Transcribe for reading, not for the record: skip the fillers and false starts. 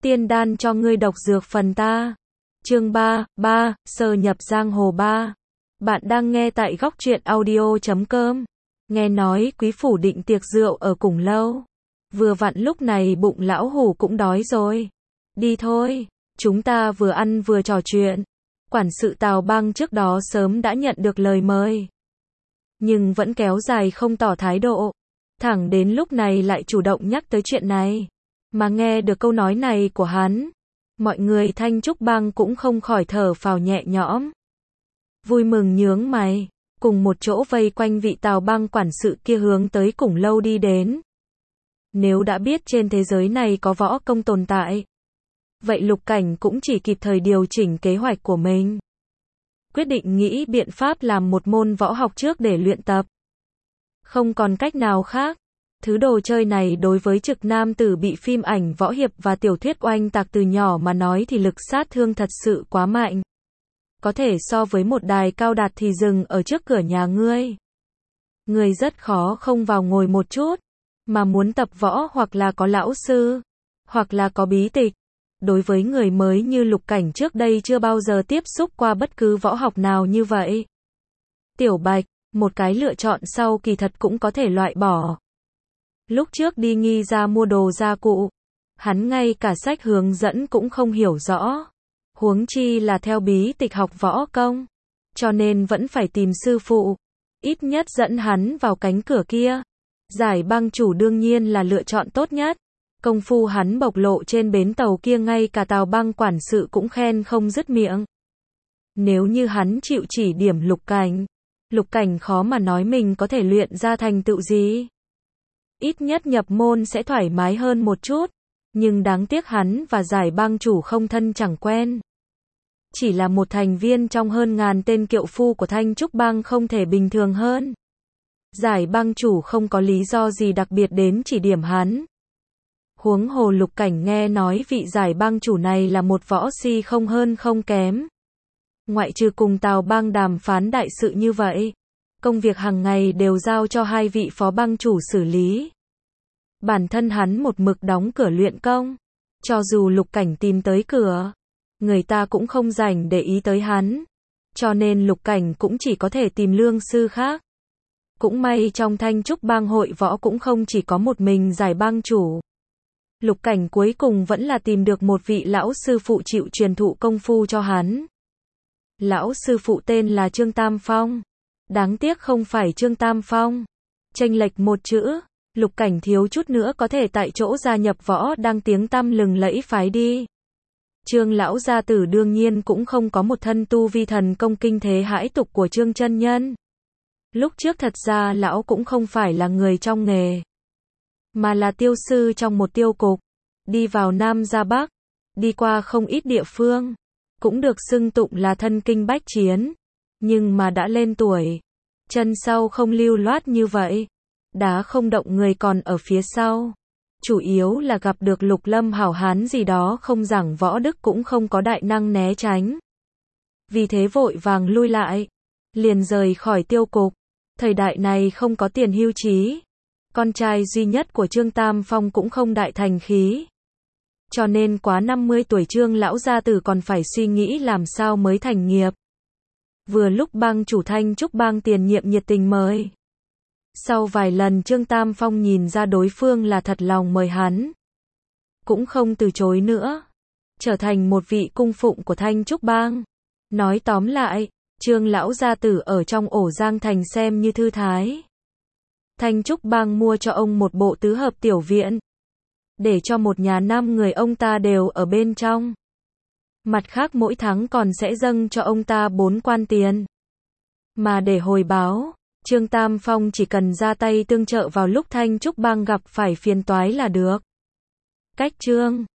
tiên đan cho ngươi độc dược phần ta. Chương 3, Sơ nhập giang hồ 3. Bạn đang nghe tại góc truyện audio.com. Nghe nói quý phủ định tiệc rượu ở Cùng Lâu. Vừa vặn lúc này bụng lão hủ cũng đói rồi. Đi thôi, chúng ta vừa ăn vừa trò chuyện. Quản sự Tào Bang trước đó sớm đã nhận được lời mời, nhưng vẫn kéo dài không tỏ thái độ. Thẳng đến lúc này lại chủ động nhắc tới chuyện này. Mà nghe được câu nói này của hắn, mọi người Thanh Trúc Bang cũng không khỏi thở phào nhẹ nhõm. Vui mừng nhướng mày, cùng một chỗ vây quanh vị Tào Bang quản sự kia hướng tới Cùng Lâu đi đến. Nếu đã biết trên thế giới này có võ công tồn tại, vậy Lục Cảnh cũng chỉ kịp thời điều chỉnh kế hoạch của mình. Quyết định nghĩ biện pháp làm một môn võ học trước để luyện tập. Không còn cách nào khác. Thứ đồ chơi này đối với trực nam tử bị phim ảnh võ hiệp và tiểu thuyết oanh tạc từ nhỏ mà nói thì lực sát thương thật sự quá mạnh. Có thể so với một đài cao đạt thì dừng ở trước cửa nhà ngươi. Ngươi rất khó không vào ngồi một chút. Mà muốn tập võ hoặc là có lão sư, hoặc là có bí tịch. Đối với người mới như Lục Cảnh trước đây chưa bao giờ tiếp xúc qua bất cứ võ học nào như vậy. Tiểu Bạch, một cái lựa chọn sau kỳ thật cũng có thể loại bỏ. Lúc trước đi Nghi ra mua đồ gia cụ, hắn ngay cả sách hướng dẫn cũng không hiểu rõ. Huống chi là theo bí tịch học võ công. Cho nên vẫn phải tìm sư phụ. Ít nhất dẫn hắn vào cánh cửa kia. Giải Bang chủ đương nhiên là lựa chọn tốt nhất. Công phu hắn bộc lộ trên bến tàu kia ngay cả Tào Bang quản sự cũng khen không dứt miệng. Nếu như hắn chịu chỉ điểm Lục Cảnh khó mà nói mình có thể luyện ra thành tựu gì. Ít nhất nhập môn sẽ thoải mái hơn một chút. Nhưng đáng tiếc hắn và Giải Bang chủ không thân chẳng quen. Chỉ là một thành viên trong hơn ngàn tên kiệu phu của Thanh Trúc Bang không thể bình thường hơn. Giải Bang chủ không có lý do gì đặc biệt đến chỉ điểm hắn. Huống hồ Lục Cảnh nghe nói vị Giải Bang chủ này là một võ si không hơn không kém. Ngoại trừ cùng Tào Bang đàm phán đại sự như vậy, công việc hàng ngày đều giao cho hai vị phó bang chủ xử lý. Bản thân hắn một mực đóng cửa luyện công. Cho dù Lục Cảnh tìm tới cửa, người ta cũng không rảnh để ý tới hắn. Cho nên Lục Cảnh cũng chỉ có thể tìm lương sư khác. Cũng may trong Thanh Trúc Bang hội võ cũng không chỉ có một mình Giải Bang chủ. Lục Cảnh cuối cùng vẫn là tìm được một vị lão sư phụ chịu truyền thụ công phu cho hắn. Lão sư phụ tên là Trương Tam Phong. Đáng tiếc không phải Trương Tam Phong. Chênh lệch một chữ, Lục Cảnh thiếu chút nữa có thể tại chỗ gia nhập võ đang tiếng tăm lừng lẫy phái đi. Trương lão gia tử đương nhiên cũng không có một thân tu vi thần công kinh thế hãi tục của Trương chân nhân. Lúc trước thật ra lão cũng không phải là người trong nghề, mà là tiêu sư trong một tiêu cục. Đi vào Nam ra Bắc, đi qua không ít địa phương, cũng được xưng tụng là thân kinh bách chiến. Nhưng mà đã lên tuổi, chân sau không lưu loát như vậy. Đá không động người còn ở phía sau. Chủ yếu là gặp được Lục Lâm hảo hán gì đó không giảng võ đức cũng không có đại năng né tránh. Vì thế vội vàng lui lại, liền rời khỏi tiêu cục. Thời đại này không có tiền hưu trí. Con trai duy nhất của Trương Tam Phong cũng không đại thành khí. Cho nên quá 50 tuổi Trương lão gia tử còn phải suy nghĩ làm sao mới thành nghiệp. Vừa lúc bang chủ Thanh Trúc Bang tiền nhiệm nhiệt tình mời. Sau vài lần Trương Tam Phong nhìn ra đối phương là thật lòng mời hắn, cũng không từ chối nữa. Trở thành một vị cung phụng của Thanh Trúc Bang. Nói tóm lại, Trương lão gia tử ở trong ổ Giang Thành xem như thư thái. Thanh Trúc Bang mua cho ông một bộ tứ hợp tiểu viện, để cho một nhà 5 người ông ta đều ở bên trong. Mặt khác mỗi tháng còn sẽ dâng cho ông ta 4 quan tiền. Mà để hồi báo, Trương Tam Phong chỉ cần ra tay tương trợ vào lúc Thanh Trúc Bang gặp phải phiền toái là được. Cách Trương